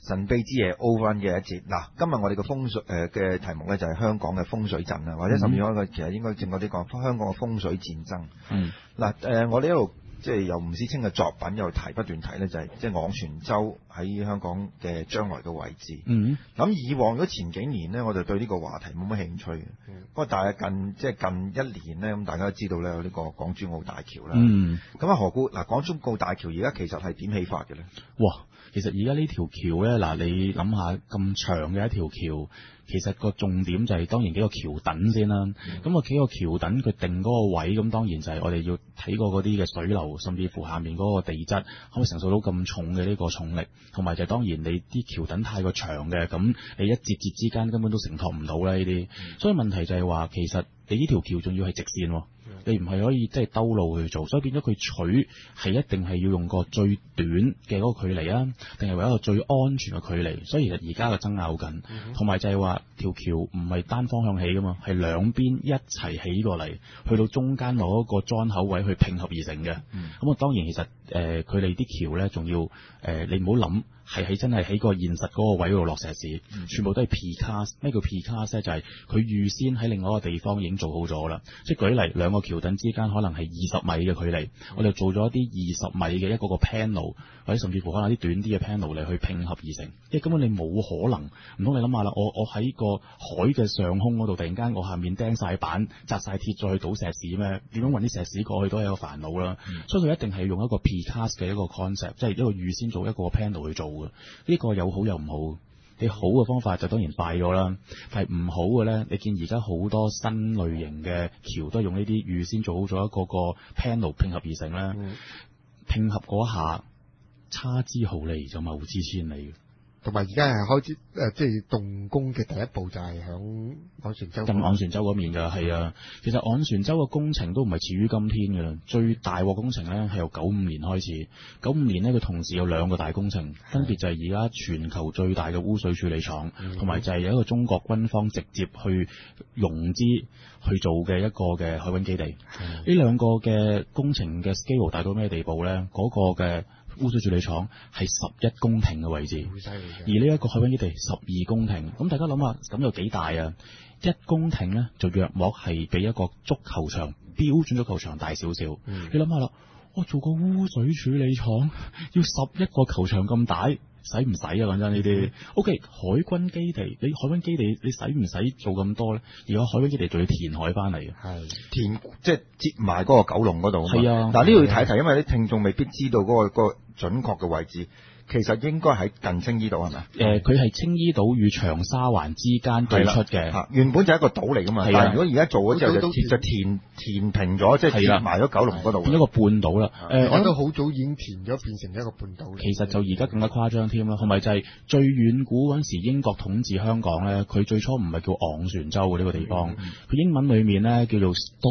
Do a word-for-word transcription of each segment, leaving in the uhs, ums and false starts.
神秘之夜 Over 嘅一節。嗱，今日我哋嘅風水誒嘅、呃、題目咧就係香港嘅風水陣啊，或者甚至講一個其實應該正確啲講香港嘅風水戰爭。 嗯。 嗱誒、呃，我哋一路即係由吳思清嘅作品又提不斷提咧，就係即係昂船洲喺香港嘅將來嘅位置。 嗯。咁以往嗰前幾年呢，我就對呢個話題冇乜興趣嘅。不過但係近即係近一年呢，咁大家都知道咧有呢個港珠澳大橋啦。 嗯。 咁啊何故嗱港珠澳大橋而家其實係點起發嘅咧？ 哇！其實而家呢條橋咧，嗱你諗下咁長嘅一條橋，其實個重點就係當然幾個橋墩先啦。咁個、嗯、幾個橋墩佢定嗰個位，咁當然就係我哋要睇過嗰啲嘅水流，甚至乎下面嗰個地質可唔可以承受到咁重嘅呢個重力，同埋就當然你啲橋墩太過長嘅，咁你一節節之間根本都承托唔到啦呢啲。嗯、所以問題就係話，其實你呢條橋仲要係直線喎。你唔係可以即係兜路去做，所以變咗佢取係一定係要用個最短嘅嗰個距離啊，定係為一個最安全嘅距離。所以其實而家嘅爭拗緊，同埋、嗯、哼就係話條橋唔係單方向起噶嘛，係兩邊一齊起過嚟，去到中間攞一個裝口位去拼合而成嘅。咁啊、嗯，當然其實誒佢哋啲橋咧，仲要誒、呃、你唔好諗。係喺真係喺個現實嗰個位度落石屎，嗯、全部都係 precast。咩叫 precast 咧？就係佢預先喺另外一個地方已經做好咗啦。即係舉例，兩個橋墩之間可能係二十米嘅距離，嗯、我哋做咗一啲二十米嘅一個個 panel，或者甚至乎可能啲短啲嘅 panel 嚟去拼合而成。因為根本你冇可能，唔通你諗下啦？我我喺個海嘅上空嗰度，突然間我下面釘晒板、紮晒鐵再去倒石屎咩？點樣運啲石屎過去都係一個煩惱啦。嗯、所以佢一定係用一個 precast 嘅一個 concept，即係一個預先做一個 panel 去做。呢個有好有唔好，你好嘅方法就當然快咗啦，但係唔好嘅咧，你見而家好多新類型嘅橋都係用呢啲預先做好咗一個個 panel 拼合而成啦，嗯、拼合嗰下差之毫厘就謬之千里。 同埋而家係開始誒、呃，即係動工嘅第一步就係響昂船洲。 咁昂船洲嗰面㗎，係啊。其實昂船洲嘅工程都唔係始於今天㗎啦。最大鑊工程咧係由九五年開始。九五年呢，佢同時有兩個大工程，的分別就係而家全球最大嘅污水處理廠，同埋、嗯、就係有一個中國軍方直接去融資去做嘅一個嘅海軍基地。呢、嗯、兩個嘅工程嘅 scale 大到咩地步咧？嗰、那個嘅污水處理廠係十一公頃嘅位置，而呢一個海軍基地十二公頃。咁大家諗下，咁有幾大啊？一公頃咧就約莫係比一個足球場標準足球場大少少。嗯、你諗下啦，我做個污水處理廠要十一個球場咁大，使唔使啊？講真呢啲。O K，海軍基地，你海軍基地你使唔使做咁多咧？而家海軍基地仲要填海翻嚟嘅， 係填即係接埋嗰個九龍嗰度。係啊， 嗱呢度要睇一睇，因為啲聽眾未必知道嗰、嗰個、嗰個準確嘅位置。其實應該喺近青衣島係咪？誒， 佢係、呃、青衣島與長沙灣之間對出嘅。嚇，原本就係一個島嚟㗎嘛。係但係如果而家做咗之後就就填填平咗，即係填埋咗九龍嗰度， 變咗個半島啦。誒、呃， 我都好早已經填咗，變成一個半島。 其實就而家更加誇張添啦，同埋就係最遠古嗰陣時英國統治香港咧，佢最初唔係叫昂船洲嘅呢個地方，佢、嗯、英文裏面咧叫做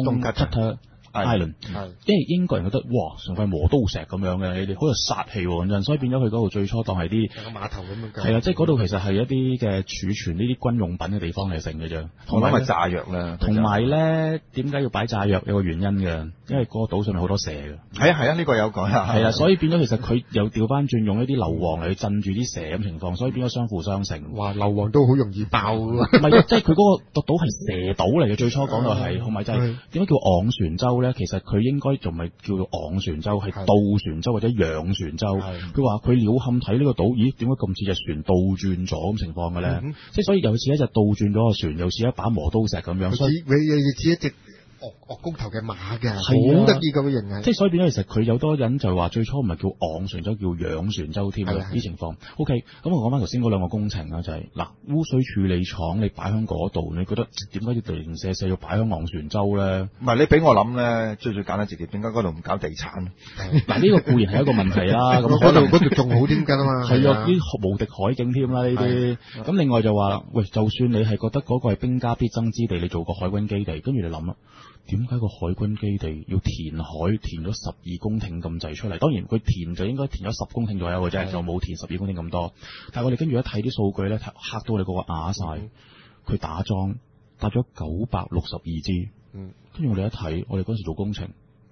Stone Island，因為英國人覺得哇，成塊磨刀石咁樣嘅，你哋好有殺氣喎，陣，所以變咗佢嗰度最初當係啲個碼頭咁樣。 係啊，即係嗰度其實係一啲嘅儲存呢啲軍用品嘅地方嚟成嘅啫。 同埋咪炸藥啦， 同埋咧點解要擺炸藥？有個原因嘅，因為嗰個島上面好多蛇嘅。 係啊係啊，呢、呢個有講啊。 係啊，所以變咗其實佢又調翻轉用一啲硫磺嚟去鎮住啲蛇咁情況，所以變咗相輔相成。 哇，硫磺都好容易爆㗎。 唔係，即係佢嗰個島係蛇島嚟嘅，最初講到係，同埋就係點解叫昂船洲咧？其實佢應該仲咪叫做昂船洲，係倒船洲或者仰船洲。佢話佢鳥瞰睇呢個島，咦？點解咁似隻船倒轉咗咁情況嘅咧？嗯、哼即係所以又似一隻倒轉咗嘅船，又似一把磨刀石咁樣。 似你又似一隻岳岳公頭嘅馬嘅，好得意咁嘅形啊！ 即係所以變咗，其實佢有多人就話最初唔係叫昂船洲，叫仰船洲添嘅啲情況。O K，咁我講翻頭先嗰兩個工程啦，就係、是、嗱污水處理廠你擺喺嗰度，你覺得點解要零舍舍要擺喺昂船洲咧？ 唔係你俾我諗咧，最最簡單直接，點解嗰度唔搞地產？ 嗱呢個固然係一個問題啦。咁嗰度嗰度仲好啲㗎嘛？ 係啊，啲無敵海景添啦呢啲。咁另外就話喂，就算你係覺得嗰個係兵家必爭之地，你做個海軍基地，跟住你諗啦。點解個海軍基地要填海填咗十二公頃咁滯出嚟？當然佢填就應該填咗十公頃左右嘅啫，就冇填十二公頃咁多。但係我哋跟住一睇啲數據咧，嚇到你個個啞晒。佢打樁打咗九百六十二支，跟住我哋一睇，我哋嗰時做工程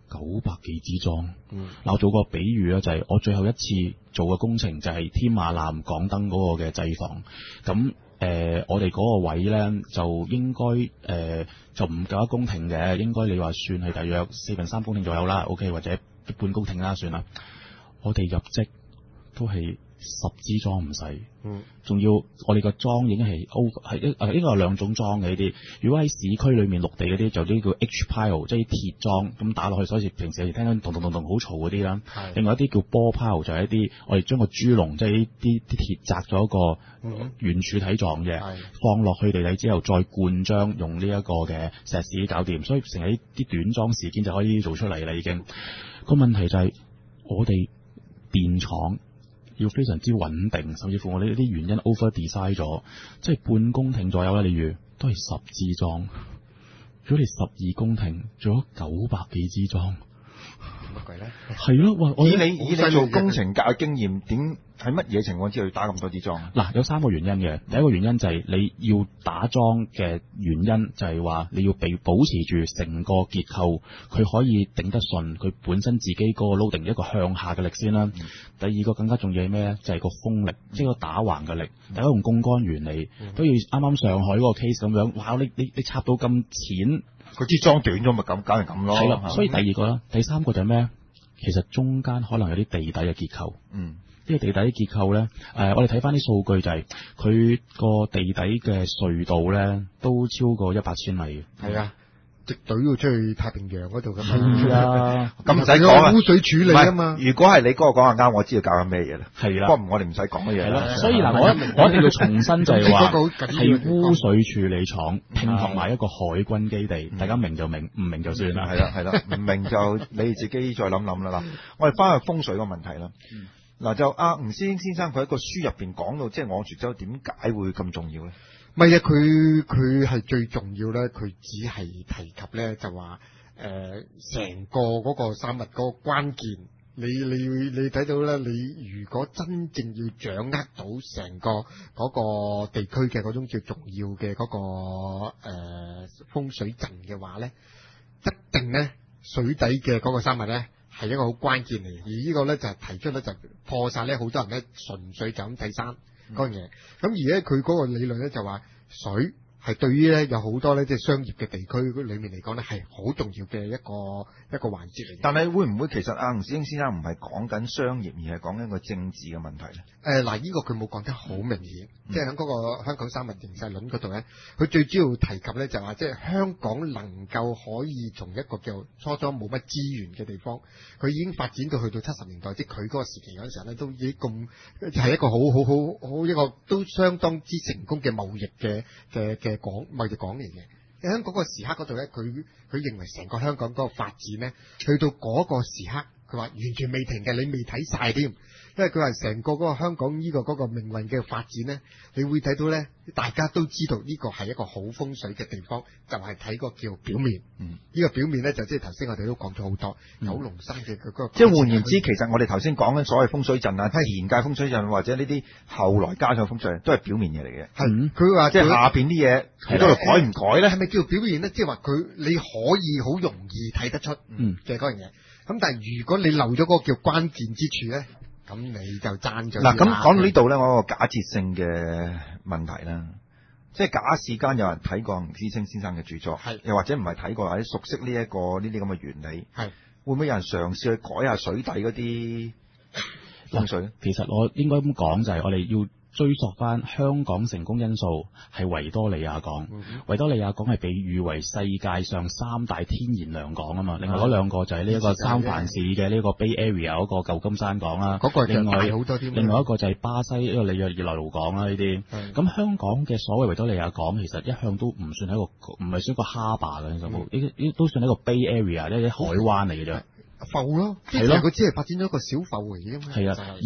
九百幾支裝。 嗯， 嗱，我做個比喻咧，就係、是、我最後一次做嘅工程就係天馬艦港燈嗰個嘅製房。咁誒、呃，我哋嗰個位咧就應該誒、呃、就唔夠一公頃嘅，應該你話算係大約四分三公頃左右啦。OK， 或者半公頃啦，算啦。我哋入職都係十支裝唔使， 嗯， 仲要我哋個裝已經係 over 係一誒，應該有兩種裝嘅呢啲。如果喺市區裏面陸地嗰啲，就啲叫 H pile，即係啲鐵裝咁打落去，所以平時你聽到咚咚咚咚好嘈嗰啲啦。另外一啲叫波 pile，就係一啲我哋將個豬籠即係呢啲啲鐵紮咗一個圓柱體狀嘅，嗯、放落去地底之後再灌漿，用呢一個嘅石屎搞掂，所以成日啲短裝時間就可以做出嚟啦。已經個問題就係、是、我哋電廠要非常之穩定，甚至乎我哋呢啲原因 over design 咗，即係半公頃左右啦。例如都係十支裝，如果你十二公頃做咗九百幾支裝， 乜鬼咧？ 係咯，哇！我以你以你做工程界嘅經驗，點喺乜嘢情況之下要打咁多支裝？ 嗱，有三個原因嘅。第一個原因就係你要打樁嘅原因就係話你要被保持住成個結構，佢可以頂得順，佢本身自己嗰個 loading 一個向下嘅力先啦。嗯、第二個更加重要係咩咧？就係、是、個風力，即係個打橫嘅力。大家用槓桿原理，都要啱啱上海嗰個 case 咁樣，哇！你你你插到咁淺， 佢支樁短咗咪咁，梗係咁咯。 係啦，所以第二個啦，第三個就係咩？其實中間可能有啲地底嘅結構。嗯。呢個地底結構咧，誒、呃，我哋睇翻啲數據就係佢個地底嘅隧道咧，都超過一百千米。 係啊，直隊要出去太平洋嗰度咁。 係啊， 咁唔使講啊， 污水處理啊嘛。 如果係你嗰個講下啱，我知道搞緊咩嘢啦。 係啦， 不過我哋唔使講嘅嘢啦。 所以嗱，我我一定要重申就係話係污水處理廠拼合埋一個海軍基地， 嗯、 大家明就明，唔明就算啦。 係啦係啦，唔明就你自己再諗諗啦。嗱，我哋翻去風水個問題啦。嗯嗱，就阿吳師兄先生佢喺個書入邊講到，即係昂船洲點解會咁重要咧？ 唔係啊，佢佢係最重要咧，佢只係提及咧就話誒成個嗰個三物嗰個關鍵，你你你睇到咧，你如果真正要掌握到成個嗰個地區嘅嗰種叫重要嘅嗰、嗰個誒、呃、風水陣嘅話咧，一定咧水底嘅嗰個三物咧。係一個好關鍵嚟，而呢個咧就係提出咧就破晒咧好多人咧純粹就咁睇山嗰樣嘢，咁、嗯、而咧佢嗰個理論咧就話水係對於咧有好多咧即係商業嘅地區裏面嚟講咧係好重要嘅一個一個環節嚟。但係會唔會其實阿吳師兄先生唔係講緊商業，而係講緊個政治嘅問題咧？ 誒嗱、呃，呢、這個佢冇講得好明顯，嗯、即係喺嗰個香港三物形勢論嗰度咧，佢最主要提及咧就話即係香港能夠可以從一個叫初初冇乜資源嘅地方，佢已經發展到去到七十年代，即係佢嗰個時期嗰陣時候咧，都已經咁係一個好好好好一個都相當之成功嘅貿易嘅嘅嘅港貿易港嚟嘅。喺嗰個時刻嗰度咧，佢佢認為成個香港嗰個發展咧，去到嗰個時刻，佢話完全未停嘅，你未睇晒添。因為佢話成個嗰個香港呢個嗰個命運嘅發展咧，你會睇到咧，大家都知道呢個係一個好風水嘅地方，就係、是、睇個叫表面。嗯，呢個表面咧就即係頭先我哋都講咗好多，九龍山嘅嗰個。 即係換言之，其實我哋頭先講緊所謂風水陣啊，自然界風水陣或者呢啲後來加上風水，都係表面嘢嚟嘅。 係，佢話即係下邊啲嘢喺度改唔改咧？ 係咪叫表面咧？即係話佢你可以好容易睇得出嘅嗰樣嘢。咁、嗯、但係如果你漏咗嗰個叫關鍵之處咧？咁你就爭咗嗱，咁講到呢度咧，我有個假設性嘅問題啦，即係假使間有人睇過吳師兄先生嘅著作，係又或者唔係睇過，或者熟悉呢、這、一個呢啲咁嘅原理，係會唔會有人嘗試去改下水底嗰啲風水咧？ 其實我應該咁講就係我哋要追溯翻香港成功因素係維多利亞港，嗯、哼維多利亞港係被譽為世界上三大天然良港啊嘛。另外嗰兩個就係呢一個三藩市嘅呢個 Bay Area 嗰個舊金山港啦， 嗰個另外好多啲。 另外一個就係巴西呢個里約熱內盧港啦呢啲。咁的香港嘅所謂維多利亞港其實一向都唔算係一個唔係算一個 harbour 嘅，其實呢呢都算係一個 Bay Area 呢啲海灣嚟嘅啫。 埠咯，係咯，佢只係發展咗一個小埠嚟嘅嘛。 係啊，而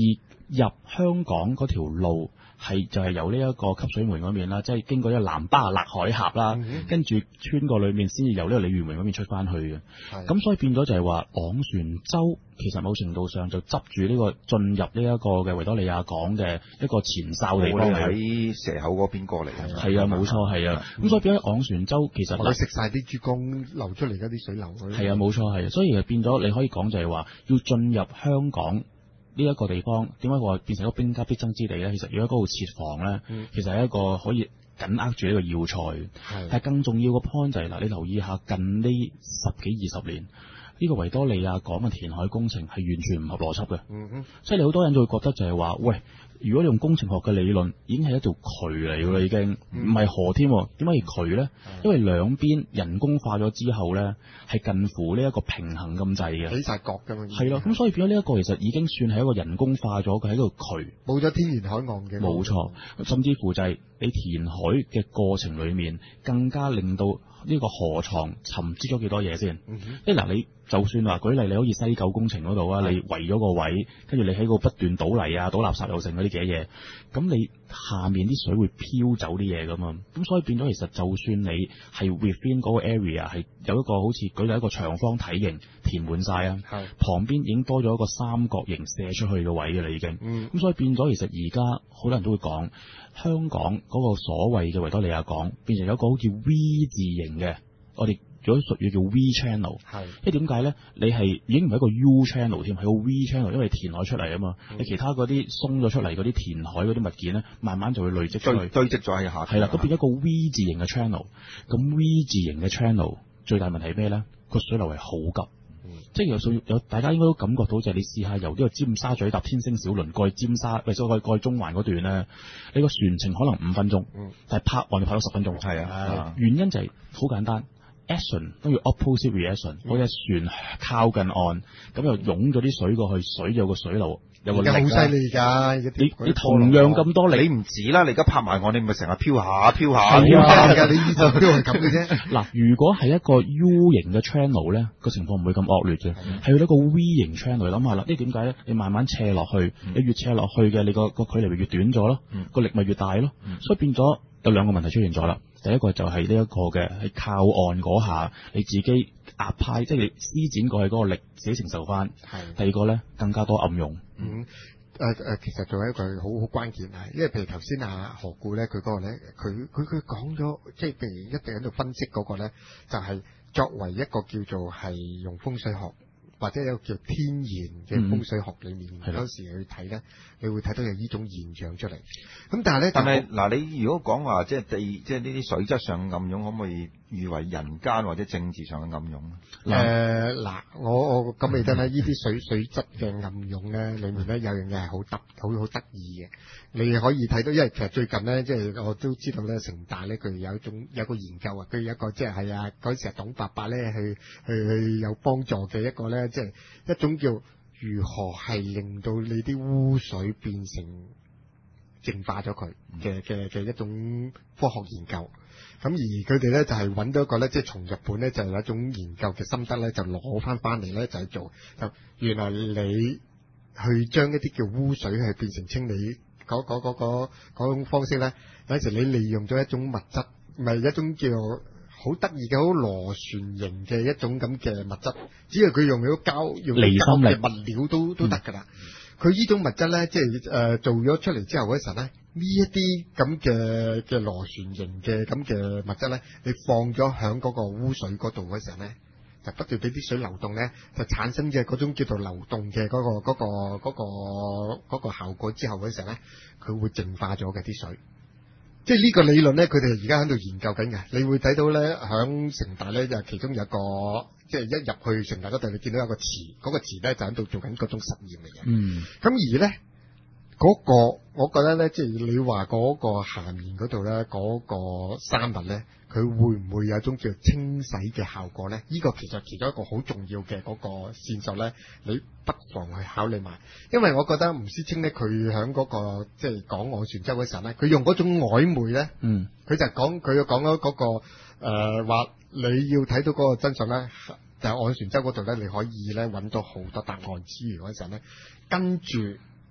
入香港嗰條路係就係由呢一個汲水門嗰邊啦，即係經過一個南巴勒海峽啦，嗯、跟住穿過裏面先至由呢個鯉魚門嗰邊出翻去嘅。咁所以變咗就係話昂船洲其實某程度上就執住呢個進入呢一個嘅維多利亞港嘅一個前哨地方嚟， 喺蛇口嗰邊過嚟。 係啊，冇錯係啊。咁所以變咗昂船洲其實我哋食晒啲珠江流出嚟嗰啲水流。 係啊，冇錯係啊。所以就變咗你可以講就係話要進入香港呢一個地方，點解話變成一個兵家必爭之地咧？其實如果嗰度設防咧，嗯、其實係一個可以緊握住呢個要塞。係，但係更重要嘅 point 就係、是、嗱，你留意下近呢十幾二十年。呢個維多利亞港嘅填海工程係完全唔合邏輯嘅，嗯哼，即係你好多人就會覺得就係話，喂，如果你用工程學嘅理論，已經係一條渠嚟㗎啦，已經唔係河添，點解係渠咧？因為兩邊人工化咗之後咧，係近乎呢一個平衡咁滯嘅， 起晒角㗎嘛， 係咯，咁所以變咗呢一個其實已經算係一個人工化咗，佢係一個渠， 冇咗天然海岸嘅， 冇錯，甚至乎就係你填海嘅過程裡面，更加令到呢個河床沉積咗幾多嘢先？即係嗱，你就算話舉例，你好似西九工程嗰度啊，你圍咗個位，跟住你喺個不斷倒泥啊、倒垃圾又剩嗰啲嘅嘢，咁你下面啲水會飄走啲嘢噶嘛？咁所以變咗，其實就算你係 within 嗰個 area 係有一個好似舉例一個長方體型填滿晒啊，旁邊已經多咗一個三角形射出去嘅位嘅啦，已經。咁、嗯、所以變咗，其實而家好多人都會講香港嗰個所謂嘅維多利亞港變成有一個好似 V 字形嘅，我哋如果屬於叫 V channel， 係，即係點解咧？你係已經唔係一個 U channel 添，係個 V channel，因為填海出嚟啊嘛。嗯、你其他嗰啲鬆咗出嚟嗰啲填海嗰啲物件咧，慢慢就會累積出去，堆積咗喺下。係啦，咁變咗一個 V 字形嘅 channel。咁 V 字形嘅 channel 最大問題係咩咧？個水流係好急，嗯、即係有數有大家應該都感覺到就係你試下由呢個尖沙咀搭天星小輪過去尖沙，喂，所謂過去中環嗰段咧，你個船程可能五分鐘，嗯、但係泊岸就泊咗十分鐘。係啊，原因就係好簡單。action 都要 opposite reaction，嗰隻、嗯、船靠近岸，咁又湧咗啲水過去，水有個水流，有個力。好犀利㗎！你你同樣咁多力， 你唔止啦，你而家拍埋岸，你咪成日飄下飄下。 係啊，㗎，你呢度都係咁嘅啫。 嗱，如果係一個 U 型嘅 channel 咧，個情況唔會咁惡劣嘅，係一個 V 型 channel。你諗下啦，呢點解咧？你慢慢斜落去，嗯、你越斜落去嘅，你個個距離咪越短咗咯，個、嗯、力咪越大咯，嗯、所以變咗有兩個問題出現咗啦。第一個就係呢一個嘅喺靠岸嗰下，你自己壓派，即係你施展過去嗰個力，自己承受翻。係。第二個咧，更加多暗湧。 嗯。誒、呃、誒，其實仲有一句好好關鍵啊，因為譬如頭先阿何故咧，佢嗰個咧，佢佢佢講咗，即係譬如一定喺度分析嗰個咧，就係、是、作為一個叫做係用風水學。或者有個叫天然嘅風水學裏面，嗰、嗯、時去睇咧，的你會睇到有呢種現象出嚟。咁但係咧，但係嗱，你如果講話即係地，即係呢啲水質上嘅暗湧，可唔可以譽為人間或者政治上嘅暗湧？誒嗱、 呃呃，我我咁記得咧，呢啲水水質嘅暗湧咧，裏面咧有樣嘢係好得好好得意嘅。你可以睇到，因為其實最近咧，即係我都知道咧，城大咧佢有一種有一個研究啊，佢有一個即係係啊嗰時啊董伯伯咧去去去有幫助嘅一個咧，即係一種叫如何係令到你啲污水變成淨化咗佢嘅嘅嘅一種科學研究。咁而佢哋咧就係揾到一個咧，即係從日本咧就有一種研究嘅心得咧，就攞翻翻嚟咧就係做，就原來你去將一啲叫污水係變成清理。嗰嗰嗰嗰嗰種方式咧，有時你利用咗一種物質，唔係一種叫好得意嘅好螺旋形嘅一種咁嘅物質，只要佢用咗膠用膠嘅物料都都得㗎啦。佢呢、嗯、種物質咧，即係誒、呃、做咗出嚟之後嗰陣咧，呢一啲咁嘅嘅螺旋形嘅咁嘅物質咧，你放咗響嗰個污水嗰度嗰陣咧，就不斷俾啲水流動咧，就產生嘅嗰種叫做流動嘅嗰、嗰個嗰、嗰個嗰、嗰個嗰個效果之後嗰陣咧，佢會淨化咗嘅啲水。即係呢個理論咧，佢哋而家喺度研究緊嘅。你會睇到咧，響城大咧就其中有一個，即係一入去城大嗰度，你見到有個池，嗰、嗰個池咧就喺度做緊嗰種實驗嚟嘅。嗯。咁而咧嗰、嗰個，我覺得咧，即係你話嗰個下面嗰度咧，嗰、嗰個生物咧。佢會唔會有一種叫清洗嘅效果咧？呢、這個其實其中一個好重要嘅嗰個線索咧，你不妨去考慮埋。因為我覺得吳思清咧，佢喺嗰個即係講昂船洲嗰時候咧，佢用嗰種曖昧咧，嗯，佢就講佢講咗嗰個誒話、呃，你要睇到嗰個真相咧，就係、是、昂船洲嗰度咧，你可以咧揾到好多答案之餘嗰陣咧，跟住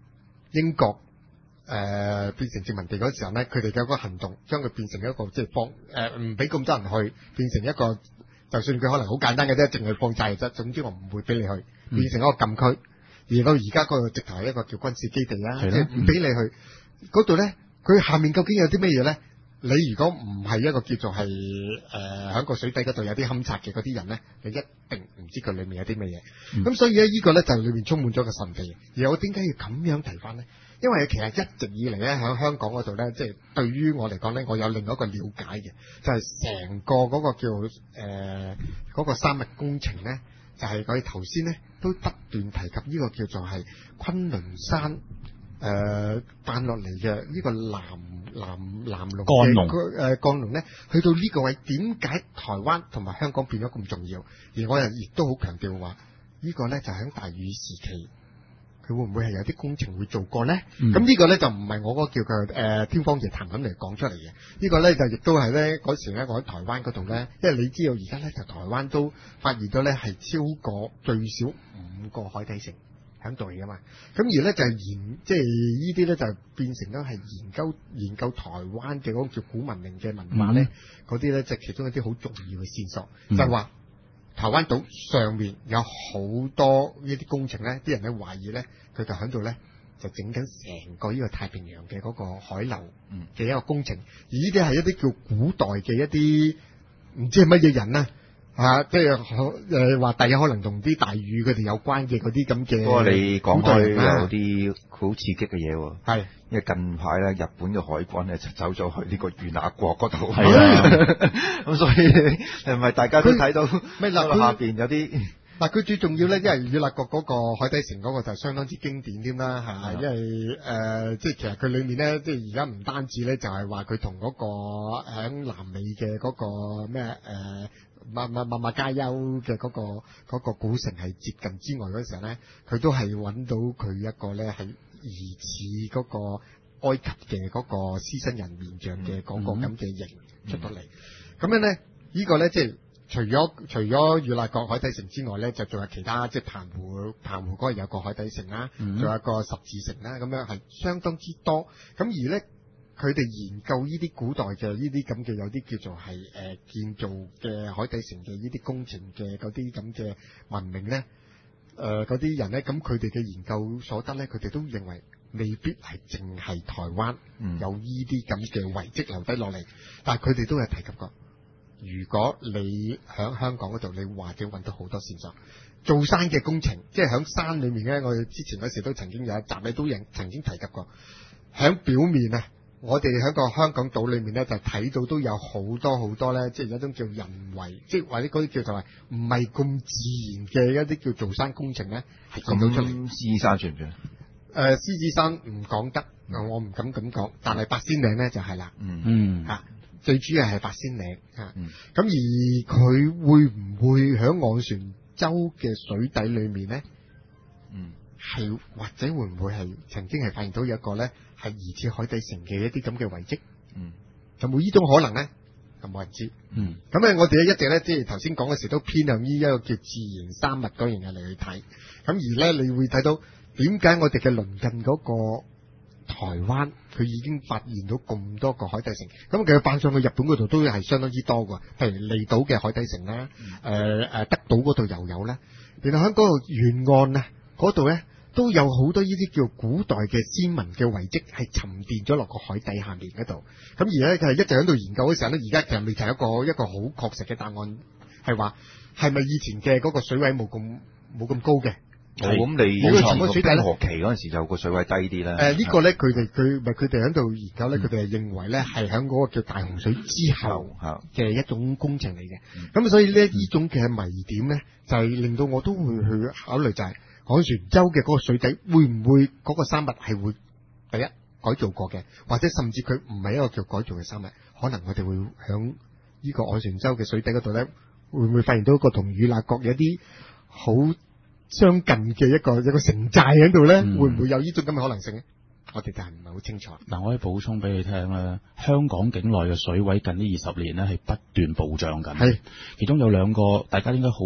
英國誒、呃、變成殖民地嗰時候咧，佢哋嘅嗰個行動將佢變成一個即係放誒唔俾咁多人去，變成一個就算佢可能好簡單嘅啫，淨係放債啫。總之我唔會俾你去，變成一個禁區。而到而家嗰個直頭係一個叫軍事基地啦，即係唔俾你去嗰度咧。佢下面究竟有啲咩嘢咧？你如果唔係一個叫做係誒喺個水底嗰度有啲勘察嘅嗰啲人咧，你一定唔知佢裏面有啲咩嘢。咁、嗯、所以咧，呢個咧就裏面充滿咗個神秘。而我點解要咁樣提翻咧？因為其實一直以嚟咧喺香港嗰度咧，即係對於我嚟講咧，我有另外一個了解嘅，就係、是、成個嗰個叫誒嗰、呃嗰個山脈工程咧，就係佢頭先咧都不斷提及呢個叫做係昆侖山。誒彈落嚟嘅呢個南南南龍嘅誒降龍咧，去到呢個位，點解台灣同埋香港變咗咁重要？而我又亦都好強調話，呢個咧就喺大禹時期，佢會唔會係有啲工程會做過咧？咁、嗯、呢個咧就唔係我嗰個叫佢誒、呃、天方夜譚咁嚟講出嚟嘅。呢個、呢個咧就亦都係咧嗰時咧，我喺台灣嗰度咧，因為你知道而家咧就台灣都發現咗咧係超過最少五個海底城。喺度嚟噶嘛？咁而咧就係研，即係呢啲咧就變成咗係研究研究台灣嘅嗰個叫古文明嘅文化咧，嗰啲咧就係其中一啲好重要嘅線索，嗯、就係話台灣島上面有好多呢啲工程咧，啲人咧懷疑咧，佢就喺度咧就整緊成個呢個太平洋嘅嗰個海流嘅一個工程，而呢啲係一啲叫古代嘅一啲唔知係乜嘢人咧。啊，即係誒話，第一可能同啲大禹佢哋有關嘅嗰啲咁嘅。不過你講開有啲好刺激嘅嘢喎。係，因為近排咧，日本嘅海軍咧就走咗去呢個與那國嗰度。係啊，咁所以係咪大家都睇到咩啦？下邊有啲嗱，佢最重要咧，因為與那國嗰個海底城嗰個就相當之經典添啦，係因為誒、呃，即係其實佢裏面咧，即係而家唔單止咧，就係話佢同嗰個喺南美嘅嗰個咩誒。呃馬馬馬馬加丘嘅嗰個嗰個古城係接近之外嗰時候咧，佢都係揾到佢一個咧係疑似嗰個埃及嘅嗰個獅身人面像嘅嗰個咁嘅形出到嚟。咁、嗯、樣咧，呢個咧即係除咗除咗與那國海底城之外咧，就仲有其他即係澎湖澎湖嗰度有個海底城啦，仲、嗯、有一個十字城啦，咁樣係相當之多。咁而咧。佢哋研究呢啲古代嘅呢啲咁嘅有啲叫做係誒、呃、建造嘅海底城嘅呢啲工程嘅嗰啲咁嘅文明咧，誒嗰啲人咧，咁佢哋嘅研究所得咧，佢哋都認為未必係淨係台灣有呢啲咁嘅遺跡留低落嚟，但係佢哋都係提及過，如果你喺香港嗰度，你或者揾到好多線索，做山嘅工程，即係喺山裏面咧，我哋之前嗰時都曾經有一集咧，都曾經提及過，喺表面啊。我哋喺個香港島裏面咧，就睇到都有好多好多咧，即係有一種叫人為，即係或者嗰啲叫做係唔係咁自然嘅一啲叫做山工程咧，係見到出嚟。獅子山算唔算？誒、呃，獅子山唔講得，嗯、我唔敢咁講，但係八仙嶺咧就係啦。嗯嗯，嚇、啊，最主要係八仙嶺嚇。咁、啊嗯、而佢會唔會喺昂船洲嘅水底裏面咧？嗯。係或者會唔會係曾經係發現到有一個咧係疑似海底城嘅一啲咁嘅遺跡？嗯，有冇呢種可能咧？就冇人知。嗯，咁咧我哋咧一直咧即係頭先講嘅時都偏向於一個叫自然山脈嗰樣嘢嚟去睇。咁而咧你會睇到點解我哋嘅鄰近嗰個台灣佢已經發現到咁多個海底城？咁其實搬上去日本嗰度都係相當之多㗎。譬如離島嘅海底城啦，誒、嗯、誒、呃、德島嗰度又有咧。然後喺嗰個沿岸啊嗰度咧。都有好多呢啲叫古代嘅先民嘅遺跡係沉澱咗落個海底下面嗰度，咁而咧佢係一直喺度研究嘅時候咧，而家其實未提一個一個好確實嘅答案，係話係咪以前嘅嗰個水位冇咁冇咁高嘅？冇咁、哦、你冇沉個水底咧？河期嗰陣時就個水位低啲啦。誒、呃這個、呢個咧，佢哋佢咪佢哋喺度研究咧，佢哋係認為咧係喺嗰個叫大洪水之後嘅一種工程嚟嘅。咁、嗯、所以呢呢種嘅謎點咧，就係、是、令到我都會去考慮就係、是。昂船洲嘅嗰個水底會唔會嗰個山脈係會第一改造過嘅，或者甚至佢唔係一個叫改造嘅山脈，可能我哋會響呢個昂船洲嘅水底嗰度咧，會唔會發現到一個同與那國有啲好相近嘅一個一個城寨喺度咧？嗯、會唔會有呢種咁嘅可能性咧？我哋就係唔係好清楚。嗱，我可以補充俾你聽啦，香港境內嘅水位近呢二十年咧係不斷暴漲緊，係其中有兩個大家應該好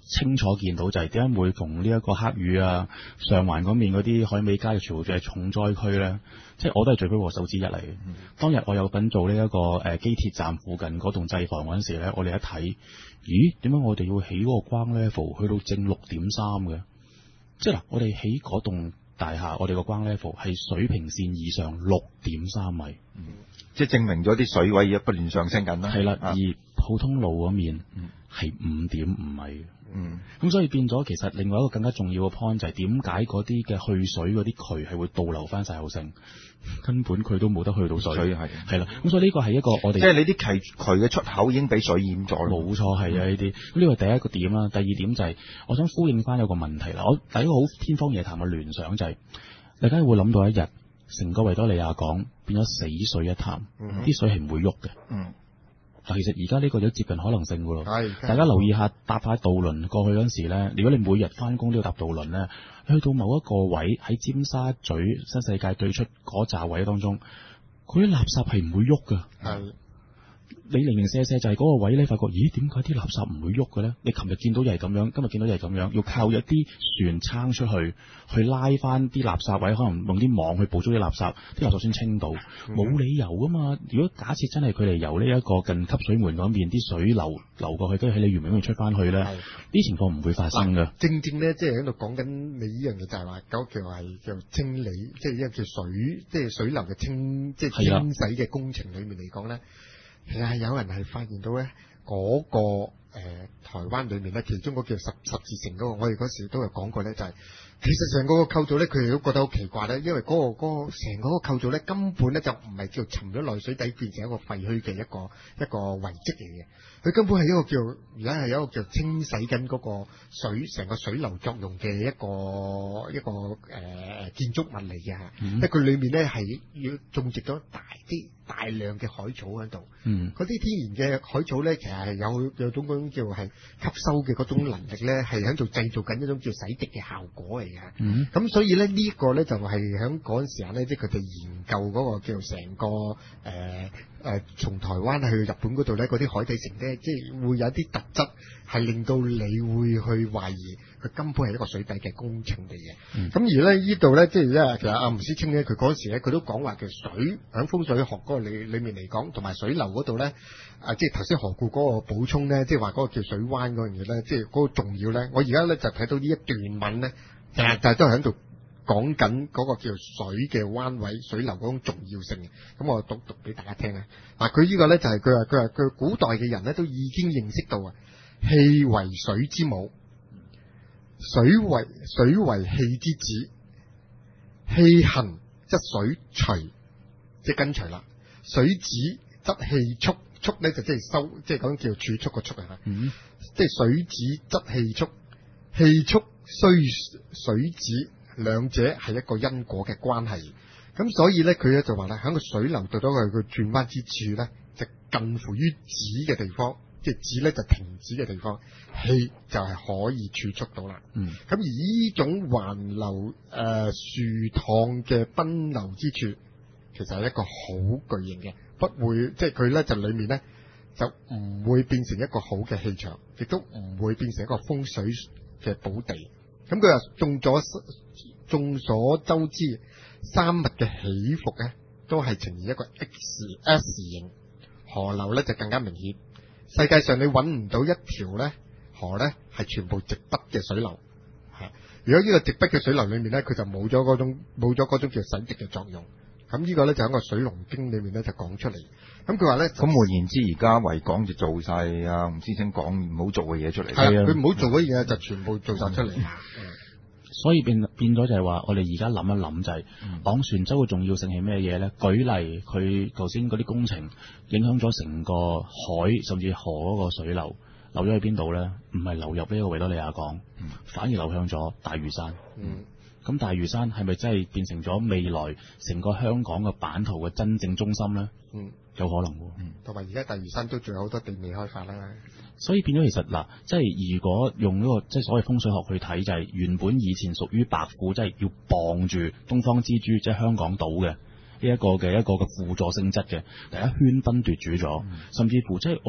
清楚見到就係點解會逢呢一個黑雨啊、上環嗰面嗰啲海味街全部嘅重災區咧，即係我都係罪魁禍首之一嚟嘅。嗯、當日我有份做呢一個誒機鐵站附近嗰棟製房嗰陣時咧，我哋一睇，咦？點解我哋要起嗰個關 level 去到正六點三嘅？即係嗱，我哋起嗰棟大廈，我哋個關 level 係水平線以上六點三米，嗯、 即係證明咗啲水位而家不斷上升緊啦。 係啦， 啊、 而普通路嗰面係五點五米。嗯，咁所以變咗，其實另外一個更加重要嘅 point 就係點解嗰啲嘅去水嗰啲渠係會倒流翻晒後城，根本佢都冇得去到水，係係啦。咁所以呢個係一個我哋即係你啲渠渠嘅出口已經俾水淹咗。 冇錯，係啊呢啲。咁呢個係第一個點啦。第二點就係、是、我想呼應翻有個問題啦。我第一個好天方夜譚嘅聯想就係、是，大家會諗到一日成個維多利亞港變咗死水一潭，啲、嗯、水係唔會喐嘅。嗯。但其實而家呢個都接近可能性噶咯，大家留意下搭下渡輪過去嗰陣時咧，如果你每日翻工都要搭渡輪咧，去到某一個位喺尖沙咀新世界對出嗰紮位當中，佢啲垃圾係唔會喐噶。係。你零零舍舍就係嗰個位咧，發覺咦點解啲垃圾唔會喐嘅咧？你琴日見到又係咁樣，今日見到又係咁樣，要靠一啲船撐出去，去拉翻啲垃圾位，可能用啲網去捕捉啲垃圾，啲垃圾先清到，冇、嗯、理由噶嘛。如果假設真係佢哋由呢一個近吸水門嗰邊啲水流流過去，跟住喺你原本嗰邊出翻去咧，啲情況唔會發生噶。 正正咧，即係喺度講緊你呢樣嘢，就係話嗰叫係叫清理，即係一個叫水，即係水流嘅清，即係清洗嘅工程裏面嚟講咧。其實係有人係發現到咧，嗰、那個誒、呃、台灣裏面咧，其中嗰叫十十字城嗰、那個，我哋嗰時都有講過咧，就係、是、其實成個個構造咧，佢哋都覺得好奇怪咧，因為嗰、那個嗰成、那個、個個構造咧，根本咧就唔係叫沉咗落水底變成一個廢墟嘅一個一個遺跡嚟嘅，佢根本係一個叫而家係一個叫清洗緊嗰個水成個水流作用嘅一個一個誒、呃、建築物嚟嘅嚇，因為佢裏面咧係要種植咗大啲。大量嘅海草喺度，嗯，嗰啲天然嘅海草咧，其實係有有種嗰種叫係吸收嘅嗰種能力咧，係喺度製造緊一種叫洗滌嘅效果嚟嘅。嗯，咁所以咧呢、這個咧就係喺嗰陣時間咧，即係佢哋研究嗰個叫成個誒誒從台灣去日本嗰度咧，嗰啲海底城咧，即係會有啲特質係令到你會去懷疑佢根本係一個水底嘅工程嚟嘅。嗯，咁而咧呢度咧，即係咧其實阿吳思清咧，佢嗰陣時咧，佢都講話嘅水喺風水學嗰個裏裏面嚟講，同埋水流嗰度咧，啊，即係頭先何故嗰個補充咧，即係話嗰個叫水灣嗰樣嘢咧，即係嗰個重要咧。我而家咧就睇到呢一段文咧，就係就係都係喺度講緊嗰個叫水嘅灣位、水流嗰種重要性。咁我讀讀俾大家聽啊。嗱，佢呢個咧就係佢話佢話佢古代嘅人咧都已經認識到啊，氣為水之母，水為水為氣之子，氣行則水隨，即係跟隨啦。水止則氣促，促咧就即係收，即係講叫儲蓄個蓄啊。嗯，即係水止則氣促，氣促需水止，兩者係一個因果嘅關係。咁所以咧，佢咧就話咧，喺個水流到到佢個轉彎之處咧，就近乎於止嘅地方，即係止咧就停止嘅地方，氣就係可以儲蓄到啦。嗯，咁而呢種環流誒樹趟嘅奔流之處，其實係一個好巨型嘅，不會即係佢咧就裏面咧就唔會變成一個好嘅氣場，亦都唔會變成一個風水嘅寶地。咁佢話眾咗眾所周知，山脈嘅起伏咧都係呈現一個 X S 型，河流咧就更加明顯。世界上你揾唔到一條咧河咧係全部直筆嘅水流。係，如果呢個直筆嘅水流裏面咧，佢就冇咗嗰種冇咗嗰種叫洗滌嘅作用。咁呢個咧就喺個水龍經裏面咧就講出嚟。咁佢話咧，咁換言之，而家維港就做晒啊吳思清講唔好做嘅嘢出嚟。 係啊，佢唔好做嘅嘢就全部做晒出嚟。嗯， 所以變變咗就係話，我哋而家諗一諗就係、是，昂、嗯、船洲嘅重要性係咩嘢咧？舉例，佢頭先嗰啲工程影響咗成個海甚至河嗰個水流，流咗去邊度咧？唔係流入呢個維多利亞港，嗯、反而流向咗大嶼山。嗯。咁大嶼山係咪真係變成咗未來成個香港嘅版圖嘅真正中心咧？嗯，有可能喎。嗯， 同埋而家大嶼山都仲有好多地未開發啦。 所以變咗其實嗱，即係如果用呢個即係所謂風水學去睇，就係原本以前屬於白虎，即係要傍住東方之珠，即係香港島嘅呢一個嘅一個嘅輔助性質嘅，第一圈分奪主咗，嗯、甚至乎即係我。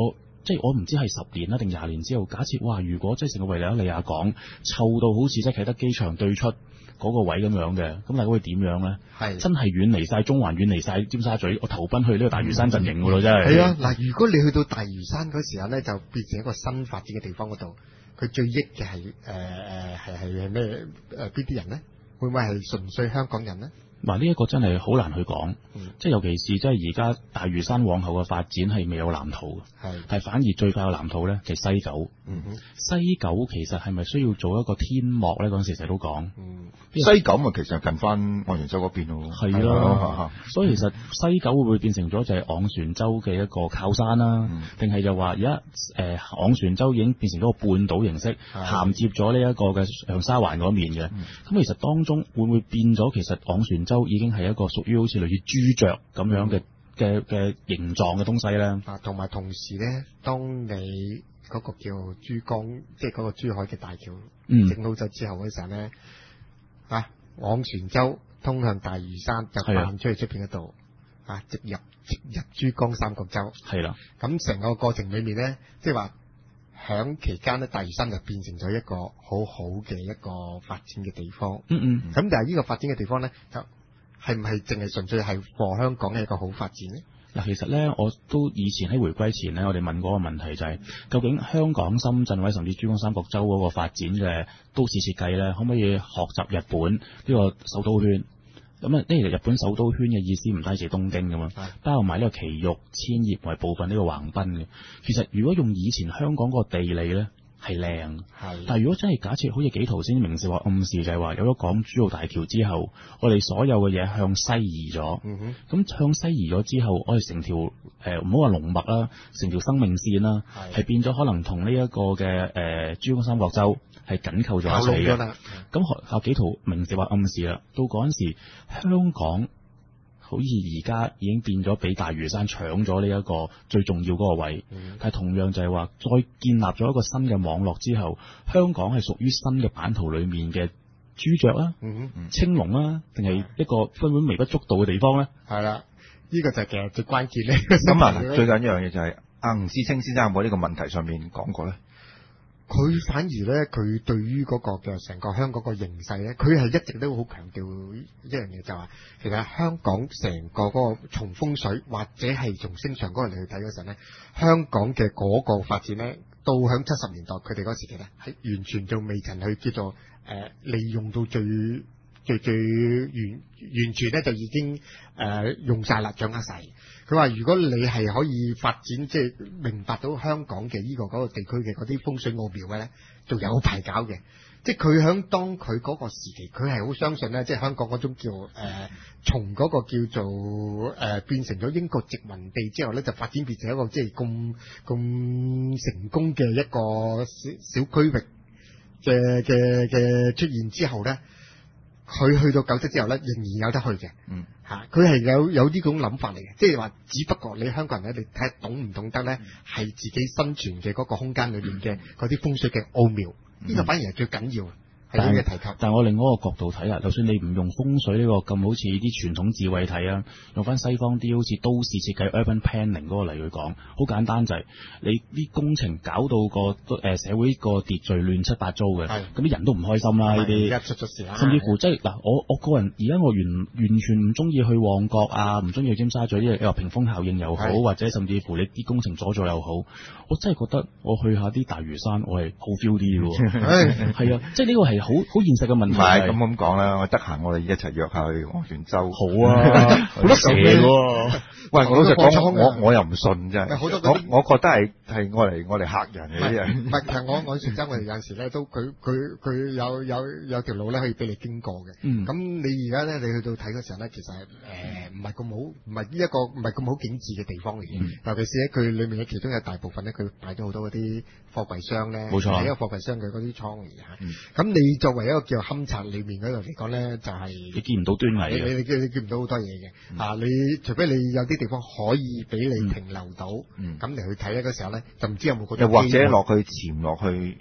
即係我唔知係十年啦定廿年之後，假設哇，如果即係成個維多利亞港臭到好似即係啟德機場對出嗰個位咁樣嘅，咁大家會點樣咧？係真係遠離晒中環，遠離晒尖沙咀，我投奔去呢個大嶼山陣營噶咯，真係。 係啊，嗱，如果你去到大嶼山嗰時候咧，就變成一個新發展嘅地方嗰度，佢最益嘅係誒誒係係咩誒邊啲人咧？會唔會係純粹香港人咧？ 嗱，呢一個真係好難去講， 嗯、 即係尤其是即係而家大嶼山往後嘅發展係未有藍圖嘅，係，但係反而最快嘅藍圖咧就係西九。嗯哼，西九其實係咪需要做一個天幕咧？嗰陣時成日都講，嗯， 西九咪其實近翻昂船洲嗰邊咯， 係咯，所以其實西九會唔會變成咗就係昂船洲嘅一個靠山啦？定係、嗯、就話而家誒昂船洲已經變成咗個半島形式，銜接咗呢一個嘅長沙灣嗰面嘅，咁、嗯、其實當中會唔會變咗？其實昂船洲已經係一個屬於好似類似豬雀咁樣嘅嘅嘅形狀嘅東西咧。 啊，同埋同時咧，當你嗰個叫珠江，即係嗰個珠海嘅大橋整好咗之後嘅時候咧，嗯、啊，昂船洲通向大嶼山就扮出去出邊嗰度，啊，直入直入珠江三角洲。係啦，咁成個過程裏面咧，即係話響期間咧，大嶼山就變成咗一個好好嘅一個發展嘅地方。嗯嗯。咁、嗯、但係呢個發展嘅地方咧，就係唔係淨係純粹係為香港嘅一個好發展咧？ 嗱，其實咧，我都以前喺回歸前咧，我哋問過個問題就係、是，究竟香港、深圳或者甚至珠江三角洲嗰個發展嘅都市設計咧，可唔可以學習日本呢個首都圈？咁啊，呢個日本首都圈嘅意思唔單止係東京㗎嘛，的包括埋呢個埼玉、千葉同埋部分呢個橫濱嘅。其實如果用以前香港嗰個地理咧，係靚，係，但係如果真係假設好似幾圖先明示話暗示就係話有咗港珠澳大橋之後，我哋所有嘅嘢向西移咗，嗯哼，咁向西移咗之後，我哋成條誒唔好話龍脈啦，成條生命線啦，係變咗可能同呢一個嘅誒、呃、珠江三角洲係緊扣咗一齊嘅，咁有幾圖明示話暗示啦，到嗰陣時香港。好似而家已經變咗俾大嶼山搶咗呢一個最重要嗰個位，嗯、但係同樣就係話再建立咗一個新嘅網絡之後，香港係屬於新嘅版圖裡面嘅朱雀啊、嗯嗯、青龍啊，定係一個根本微不足道嘅地方咧？係啦， 呢、這個就係其實最關鍵咧。 咁啊，最緊要一樣嘢就係、是、阿吳思清先生有冇呢個問題上面講過咧？ 佢反而咧，佢對於嗰個嘅成個香港個形勢咧，佢係一直都好強調一樣嘢，就話其實香港成個嗰個從風水或者係從星象嗰度嚟去睇嗰陣咧，香港嘅嗰個發展咧，到響七十年代佢哋嗰時期咧，係完全仲未曾去叫做誒、呃、利用到最最最完完全咧就已經誒、呃、用晒啦，掌握晒。佢話如果你係可以發展，即係明白到香港嘅呢個嗰個地區嘅嗰啲風水奧妙嘅咧，仲有排搞嘅。即係佢響當佢嗰個時期，佢係好相信咧，即係香港嗰種叫誒、呃，從嗰個叫做誒、呃、變成咗英國殖民地之後咧，就發展變成一個即係咁咁成功嘅一個小小區域嘅嘅嘅出現之後咧。佢去到九七之後咧，仍然有得去嘅。嗯，嚇，佢係有有呢種諗法嚟嘅，即係話，只不過你香港人咧，你睇懂唔懂得咧，係、嗯、自己生存嘅嗰個空間裏面嘅嗰啲風水嘅奧妙，呢、嗯、個反而係最緊要。但係提及，但係我另外一個角度睇啊，就算你唔用風水呢個咁好似啲傳統智慧睇啊，用翻西方啲好似都市設計 urban planning 嗰個嚟去講，好簡單就係、是、你啲工程搞到個誒、呃、社會個秩序亂七八糟嘅，咁啲人都唔開心啦呢啲，甚至乎即係嗱，我我個人而家我完完全唔中意去旺角啊，唔中意去尖沙咀，因為你話屏風效應又好，或者甚至乎你啲工程阻咗又好，我真係覺得我去下啲大嶼山，我係好 feel 啲嘅，係啊，即係呢個係。好好現實嘅問題。唔係咁咁講啦，我得閒我哋一齊約下去昂船洲。好啊，好多蛇喎。喂，我老實講，我我又唔信真係。好多我我覺得係係我嚟我嚟嚇人嘅啲人。唔係，其實我昂船洲我哋有陣時咧都佢佢佢有有有條路咧可以俾你經過嘅。咁你而家咧你去到睇嗰時候咧，其實係誒唔係咁好，唔係呢一個唔係咁好景緻嘅地方嚟嘅。尤其是咧佢裡面嘅其中有大部分咧，佢擺咗好多嗰啲貨櫃箱咧。冇錯。係一個貨櫃箱嘅嗰啲倉嚟嚇。咁你作為一個叫勘察裏面嗰度嚟講咧，就係、是、你見唔到端倪，你你你你見唔到好多嘢嘅。嗯、啊，你除非你有啲地方可以俾你停留到，咁嚟、嗯、去睇咧嗰時候咧，就唔知有冇嗰種。又或者落去潛落去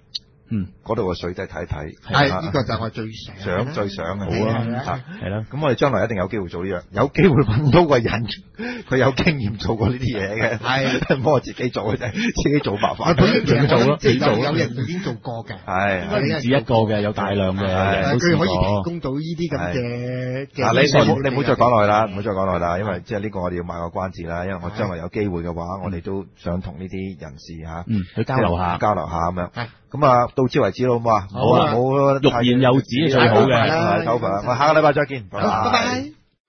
嗯， 嗰度嘅水質睇一睇。 係呢個就係我最想想最想嘅。 好啊，係啦。 咁我哋將來一定有機會做呢樣，有機會揾到個人，佢有經驗做過呢啲嘢嘅。係，唔好我自己做嘅啫，自己做麻煩。 自己做咯，自己做。 有人已經做過嘅。 係， 應該唔止一個嘅，有大量嘅人都試過。 佢可以提供到呢啲咁嘅。 嗱，你你唔好你唔好再講落去啦，唔好再講落去啦，因為即係呢個我哋要賣個關子啦，因為我將來有機會嘅話，我哋都想同呢啲人士嚇， 嗯，去交流下， 交流下咁樣。咁啊，到此為止咯，好嘛？ 好啊， 冇欲言又止係最好嘅。 好，我下個禮拜再見，拜拜。 拜拜。